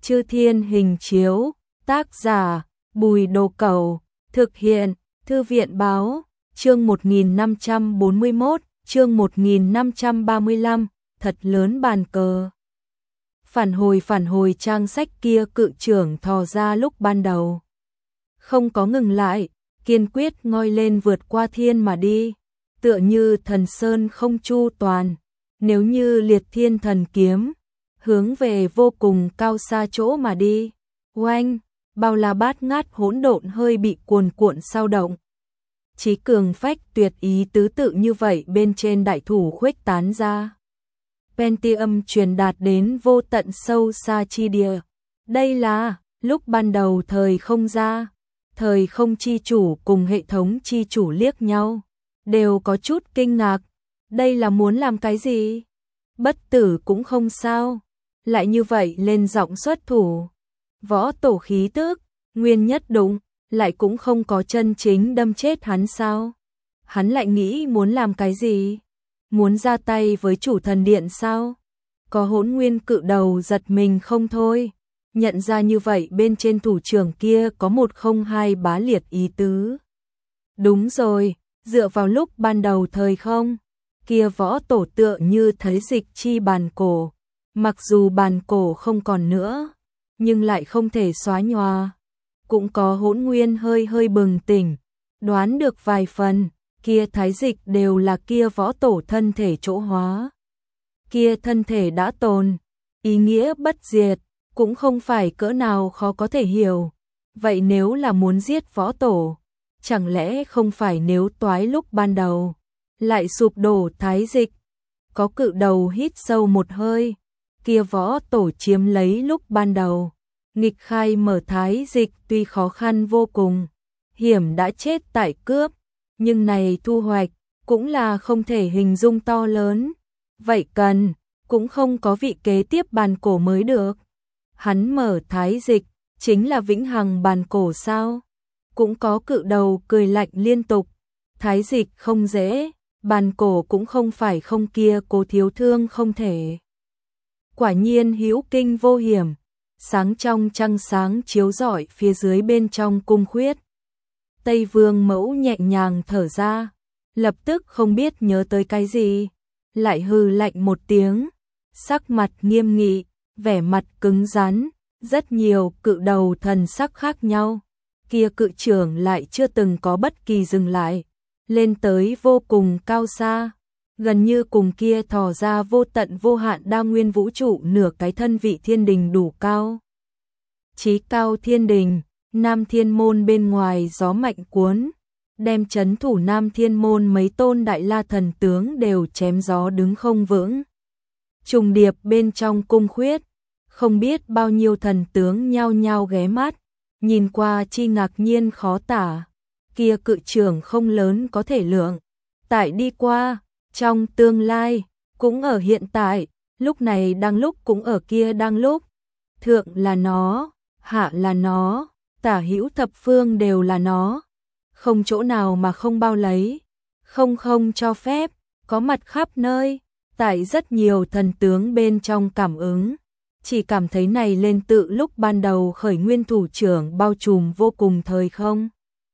Chư Thiên hình chiếu, tác giả, Bùi Đồ Cẩu, thực hiện, Thư viện báo, chương 1541, chương 1535, thật lớn bàn cờ. Phản hồi trang sách kia cự trưởng thò ra lúc ban đầu. Không có ngừng lại, kiên quyết ngoi lên vượt qua thiên mà đi, tựa như thần sơn không chu toàn, nếu như liệt thiên thần kiếm, hướng về vô cùng cao xa chỗ mà đi. Oanh, bao la bát ngát hỗn độn hơi bị cuồn cuộn sao động. Chí cường phách tuyệt ý tứ tự như vậy bên trên đại thủ khuếch tán ra. Pentium truyền đạt đến vô tận sâu xa chi địa. Đây là lúc ban đầu thời không ra, thời không chi chủ cùng hệ thống chi chủ liếc nhau, đều có chút kinh ngạc. Đây là muốn làm cái gì? Bất tử cũng không sao, lại như vậy lên giọng xuất thủ. Võ tổ khí tức, nguyên nhất đúng, lại cũng không có chân chính đâm chết hắn sao? Hắn lại nghĩ muốn làm cái gì? Muốn ra tay với chủ thần điện sao? Có Hỗn Nguyên cự đầu giật mình không thôi, nhận ra như vậy bên trên thủ trưởng kia có 102 bá liệt ý tứ. Đúng rồi, dựa vào lúc ban đầu thời không, kia võ tổ tựa như thấy dịch chi bàn cổ, mặc dù bàn cổ không còn nữa, nhưng lại không thể xóa nhòa. Cũng có Hỗn Nguyên hơi bừng tỉnh, đoán được vài phần, kia thái dịch đều là kia võ tổ thân thể chỗ hóa. Kia thân thể đã tồn, ý nghĩa bất diệt, cũng không phải cỡ nào khó có thể hiểu. Vậy nếu là muốn giết võ tổ, chẳng lẽ không phải nếu toái lúc ban đầu, lại sụp đổ thái dịch? Có cự đầu hít sâu một hơi, kia võ tổ chiếm lấy lúc ban đầu. Nghịch khai mở thái dịch tuy khó khăn vô cùng, hiểm đã chết tại cướp, nhưng này thu hoạch cũng là không thể hình dung to lớn. Vậy cần, cũng không có vị kế tiếp bàn cổ mới được. Hắn mở thái dịch, chính là vĩnh hằng bàn cổ sao? Cũng có cự đầu cười lạnh liên tục. Thái dịch không dễ, bàn cổ cũng không phải không kia cố thiếu thương không thể. Quả nhiên hữu kinh vô hiểm. Sáng trong trăng sáng chiếu rọi phía dưới bên trong cung khuyết. Tây Vương Mẫu nhẹ nhàng thở ra, lập tức không biết nhớ tới cái gì, lại hừ lạnh một tiếng, sắc mặt nghiêm nghị, vẻ mặt cứng rắn, rất nhiều cự đầu thần sắc khác nhau. Kia cự trưởng lại chưa từng có bất kỳ dừng lại, lên tới vô cùng cao xa, gần như cùng kia thò ra vô tận vô hạn đa nguyên vũ trụ nửa cái thân vị thiên đình đủ cao. Chí cao thiên đình, Nam Thiên Môn bên ngoài gió mạnh cuốn, đem trấn thủ Nam Thiên Môn mấy tôn đại la thần tướng đều chém gió đứng không vững. Trùng điệp bên trong cung khuyết, không biết bao nhiêu thần tướng nhao nhao ghé mắt, nhìn qua chi ngạc nhiên khó tả. Kia cự trưởng không lớn có thể lượng, tại đi qua, trong tương lai, cũng ở hiện tại, lúc này đang lúc cũng ở kia đang lúc. Thượng là nó, hạ là nó, tả hữu thập phương đều là nó. Không chỗ nào mà không bao lấy, không cho phép, có mặt khắp nơi, tại rất nhiều thần tướng bên trong cảm ứng. Chỉ cảm thấy này lên tự lúc ban đầu khởi nguyên thủ trưởng bao trùm vô cùng thời không.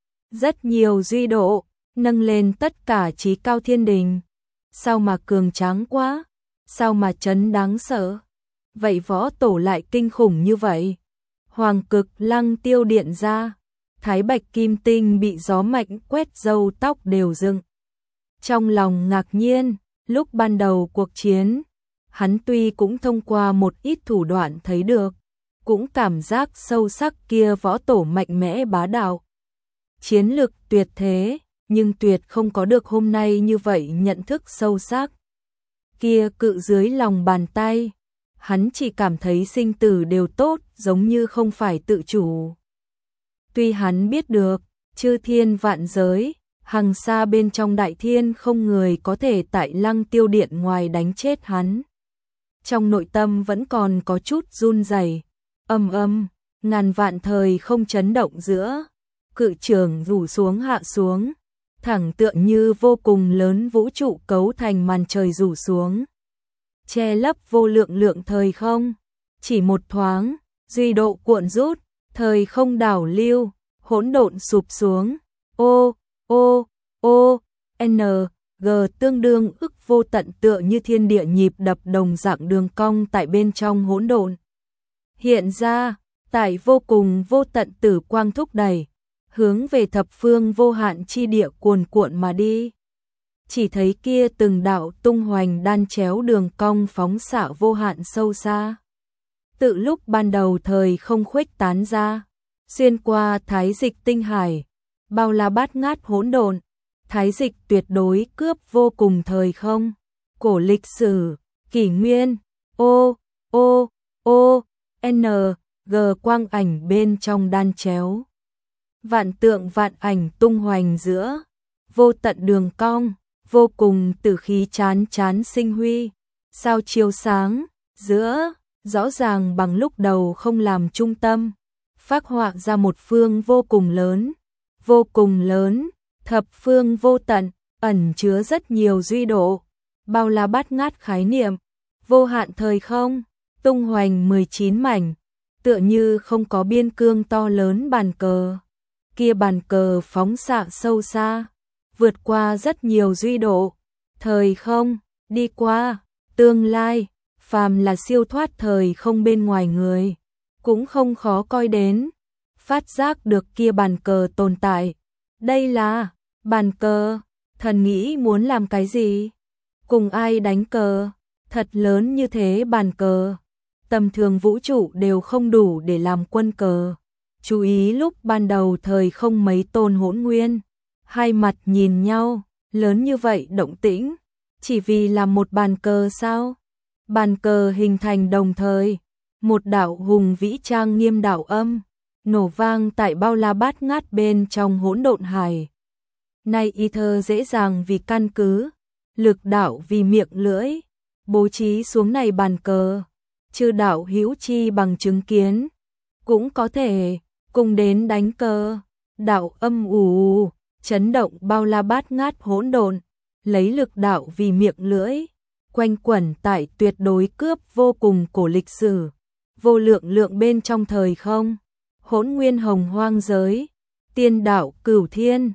Rất nhiều duy độ, nâng lên tất cả chí cao thiên đình. Sao mà cường tráng quá, sao mà chấn đáng sợ. Vậy võ tổ lại kinh khủng như vậy. Hoàng cực lăng tiêu điện ra, thái bạch kim tinh bị gió mạnh quét râu tóc đều dựng. Trong lòng ngạc nhiên, lúc ban đầu cuộc chiến, hắn tuy cũng thông qua một ít thủ đoạn thấy được, cũng cảm giác sâu sắc kia võ tổ mạnh mẽ bá đạo. Chiến lực tuyệt thế, nhưng tuyệt không có được hôm nay như vậy nhận thức sâu sắc. Kia cự dưới lòng bàn tay, hắn chỉ cảm thấy sinh tử đều tốt, giống như không phải tự chủ. Tuy hắn biết được, chư thiên vạn giới, hằng xa bên trong đại thiên không người có thể tại lăng tiêu điện ngoài đánh chết hắn. Trong nội tâm vẫn còn có chút run rẩy, ngàn vạn thời không chấn động giữa, cự trường rủ xuống hạ xuống, thẳng tựa như vô cùng lớn vũ trụ cấu thành màn trời rủ xuống. Che lấp vô lượng thời không, chỉ một thoáng, duy độ cuộn rút, thời không đảo lưu, hỗn độn sụp xuống. O, O, O, N, G tương đương ức vô tận, tựa như thiên địa nhịp đập đồng dạng đường cong tại bên trong hỗn độn. Hiện ra, tại vô cùng vô tận tử quang thúc đẩy, hướng về thập phương vô hạn chi địa cuồn cuộn mà đi. Chỉ thấy kia từng đạo tung hoành đan chéo đường cong phóng xạ vô hạn sâu xa. Tự lúc ban đầu thời không khuếch tán ra, xuyên qua thái dịch tinh hải, bao la bát ngát hỗn độn, thái dịch tuyệt đối cướp vô cùng thời không, cổ lịch sử, kỷ nguyên, O, O, O, N, G quang ảnh bên trong đan chéo. Vạn tượng vạn ảnh tung hoành giữa, vô tận đường cong, vô cùng tử khí chán chán sinh huy, sao chiếu sáng, giữa, rõ ràng bằng lúc đầu không làm trung tâm, phác họa ra một phương vô cùng lớn, thập phương vô tận, ẩn chứa rất nhiều duy độ, bao la bát ngát khái niệm, vô hạn thời không, tung hoành 19 mảnh, tựa như không có biên cương to lớn bàn cờ. Kia bàn cờ phóng xạ sâu xa, vượt qua rất nhiều duy độ, thời không, đi qua, tương lai, phàm là siêu thoát thời không bên ngoài người, cũng không khó coi đến, phát giác được kia bàn cờ tồn tại. Đây là bàn cờ, thần nghĩ muốn làm cái gì? Cùng ai đánh cờ? Thật lớn như thế bàn cờ, tầm thường vũ trụ đều không đủ để làm quân cờ. Chú ý lúc ban đầu thời không mấy tôn hỗn nguyên, hai mặt nhìn nhau, lớn như vậy động tĩnh, chỉ vì làm một bàn cờ sao? Bàn cờ hình thành đồng thời, một đạo hùng vĩ trang nghiêm đạo âm, nổ vang tại bao la bát ngát bên trong hỗn độn hải. Nay ether dễ dàng vì căn cứ, lực đạo vì miệng lưỡi, bố trí xuống này bàn cờ, chư đạo hữu chi bằng chứng kiến, cũng có thể cùng đến đánh cờ. Đạo âm ù chấn động bao la bát ngát hỗn độn, lấy lực đạo vì miệng lưỡi, quanh quẩn tại tuyệt đối cướp vô cùng cổ lịch sử, vô lượng lượng bên trong thời không, hỗn nguyên hồng hoang giới, tiên đạo cửu thiên,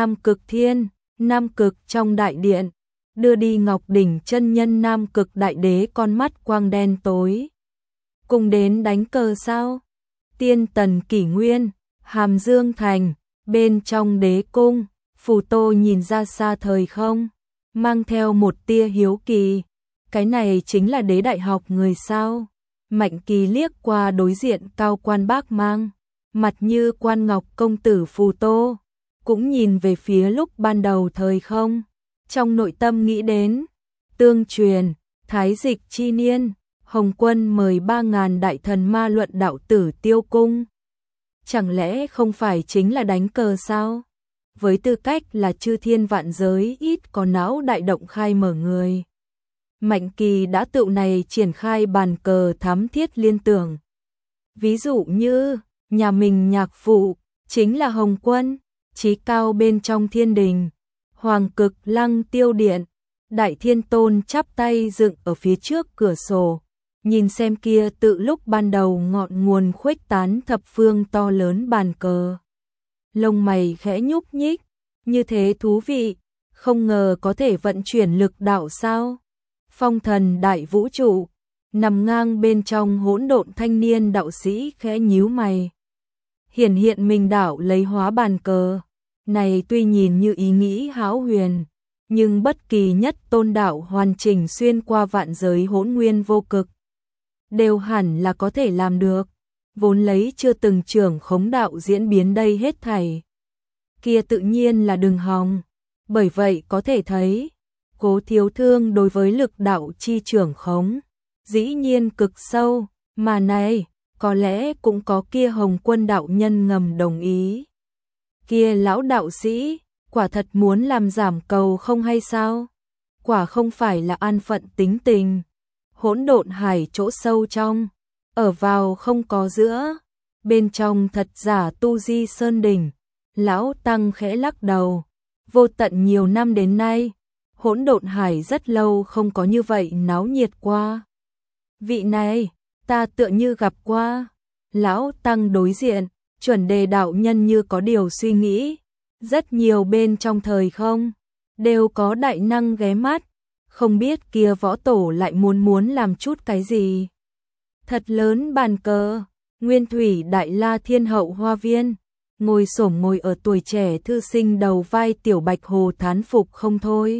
nam cực trong đại điện, đưa đi Ngọc Đỉnh chân nhân nam cực đại đế con mắt quang đen tối. Cùng đến đánh cờ sao? Tiên tần kỷ nguyên, Hàm Dương thành, bên trong đế cung, Phù Tô nhìn ra xa thời không, mang theo một tia hiếu kỳ. Cái này chính là đế đại học người sao? Mạnh Kỳ liếc qua đối diện cao quan bác mang, mặt như quan ngọc công tử Phù Tô, cũng nhìn về phía lúc ban đầu thời không, trong nội tâm nghĩ đến, tương truyền, thái dịch chi niên, Hồng Quân mời 3.000 đại thần ma luận đạo tử Tiêu Cung. Chẳng lẽ không phải chính là đánh cờ sao? Với tư cách là chư thiên vạn giới ít có não đại động khai mở người. Mạnh Kỳ đã tự này triển khai bàn cờ thám thiết liên tưởng. Ví dụ như, nhà mình nhạc phụ, chính là Hồng Quân, chí cao bên trong thiên đình, Hoàng Cực Lăng Tiêu Điện, Đại Thiên Tôn chắp tay dựng ở phía trước cửa sổ, nhìn xem kia tự lúc ban đầu ngọn nguồn khuếch tán thập phương to lớn bàn cờ. Lông mày khẽ nhúc nhích, như thế thú vị, không ngờ có thể vận chuyển lực đạo sao? Phong thần đại vũ trụ, nằm ngang bên trong hỗn độn thanh niên đạo sĩ khẽ nhíu mày. Hiện mình đạo lấy hóa bàn cờ, này tuy nhìn như ý nghĩ hão huyền, nhưng bất kỳ nhất tôn đạo hoàn chỉnh xuyên qua vạn giới hỗn nguyên vô cực, đều hẳn là có thể làm được, vốn lấy chưa từng trưởng khống đạo diễn biến đây hết thảy. Kia tự nhiên là đừng hòng, bởi vậy có thể thấy, Cố Thiếu Thương đối với lực đạo chi trưởng khống, dĩ nhiên cực sâu, mà này, có lẽ cũng có kia Hồng Quân đạo nhân ngầm đồng ý. Kia lão đạo sĩ, quả thật muốn làm giảm cầu không hay sao? Quả không phải là an phận tính tình. Hỗn độn hải chỗ sâu trong, ở vào không có giữa, bên trong thật giả tu di sơn đỉnh. Lão Tăng khẽ lắc đầu, vô tận nhiều năm đến nay, hỗn độn hải rất lâu không có như vậy náo nhiệt qua. Vị này, ta tựa như gặp qua, Lão Tăng đối diện, Chuẩn Đề đạo nhân như có điều suy nghĩ. Rất nhiều bên trong thời không, đều có đại năng ghé mắt. Không biết kia võ tổ lại muốn làm chút cái gì. Thật lớn bàn cờ, Nguyên Thủy Đại La Thiên Hậu Hoa Viên. Ngồi xổm ngồi ở tuổi trẻ thư sinh đầu vai Tiểu Bạch Hồ thán phục không thôi.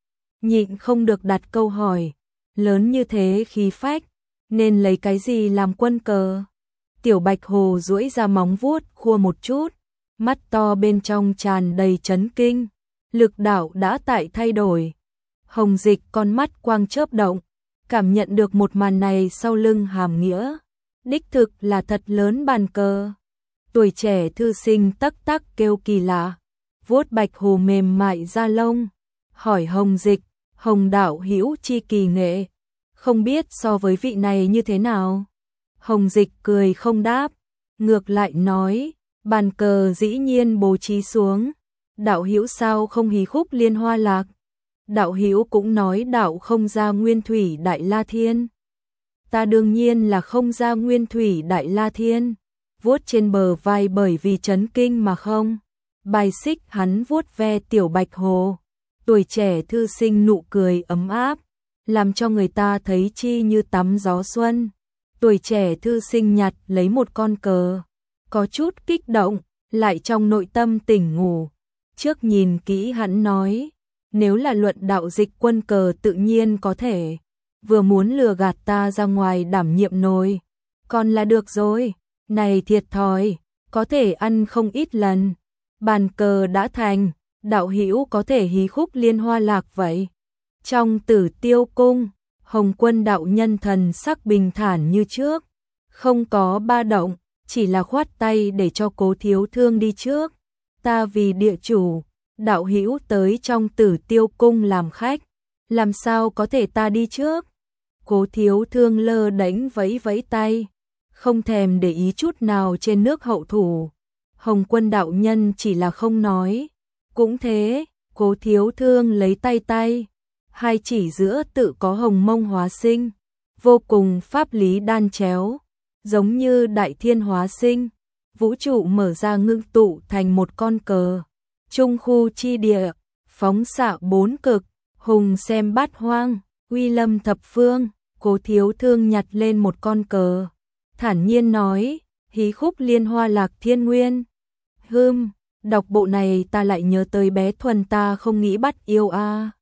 Nhịn không được đặt câu hỏi, lớn như thế khí phách, nên lấy cái gì làm quân cờ? Tiểu Bạch Hồ duỗi ra móng vuốt khua một chút, mắt to bên trong tràn đầy chấn kinh, lực đạo đã tại thay đổi. Hồng Dịch con mắt quang chớp động, cảm nhận được một màn này sau lưng hàm nghĩa, đích thực là thật lớn bàn cờ. Tuổi trẻ thư sinh tắc tắc kêu kỳ lạ, vuốt Bạch Hồ mềm mại da lông, hỏi Hồng Dịch, Hồng đạo hữu chi kỳ nghệ, không biết so với vị này như thế nào. Hồng Dịch cười không đáp, ngược lại nói, bàn cờ dĩ nhiên bố trí xuống, đạo hữu sao không hí khúc liên hoa lạc. Đạo hữu cũng nói đạo không ra Nguyên Thủy Đại La Thiên. Ta đương nhiên là không ra Nguyên Thủy Đại La Thiên. Vuốt trên bờ vai bởi vì chấn kinh mà không. Bài xích hắn vuốt ve Tiểu Bạch Hồ. Tuổi trẻ thư sinh nụ cười ấm áp, làm cho người ta thấy chi như tắm gió xuân. Tuổi trẻ thư sinh nhặt lấy một con cờ, có chút kích động, lại trong nội tâm tỉnh ngủ. Trước nhìn kỹ hắn nói, nếu là luận đạo dịch quân cờ tự nhiên có thể, vừa muốn lừa gạt ta ra ngoài đảm nhiệm nồi, còn là được rồi, này thiệt thòi, có thể ăn không ít lần. Bàn cờ đã thành, đạo hữu có thể hí khúc liên hoa lạc vậy. Trong Tử Tiêu Cung, Hồng Quân đạo nhân thần sắc bình thản như trước, không có ba động, chỉ là khoát tay để cho Cố Thiếu Thương đi trước. Ta vì địa chủ, đạo hữu tới trong Tử Tiêu Cung làm khách, làm sao có thể ta đi trước. Cố Thiếu Thương lơ đánh vẫy vẫy tay, không thèm để ý chút nào trên nước hậu thủ. Hồng Quân đạo nhân chỉ là không nói. Cũng thế, Cố Thiếu Thương lấy tay, hai chỉ giữa tự có hồng mông hóa sinh, vô cùng pháp lý đan chéo, giống như đại thiên hóa sinh, vũ trụ mở ra ngưng tụ thành một con cờ. Trung khu chi địa, phóng xạ bốn cực, hùng xem bát hoang, uy lâm thập phương. Cố Thiếu Thương nhặt lên một con cờ, thản nhiên nói, hí khúc liên hoa lạc thiên nguyên. Đọc bộ này ta lại nhớ tới bé Thuần ta không nghĩ bắt yêu a.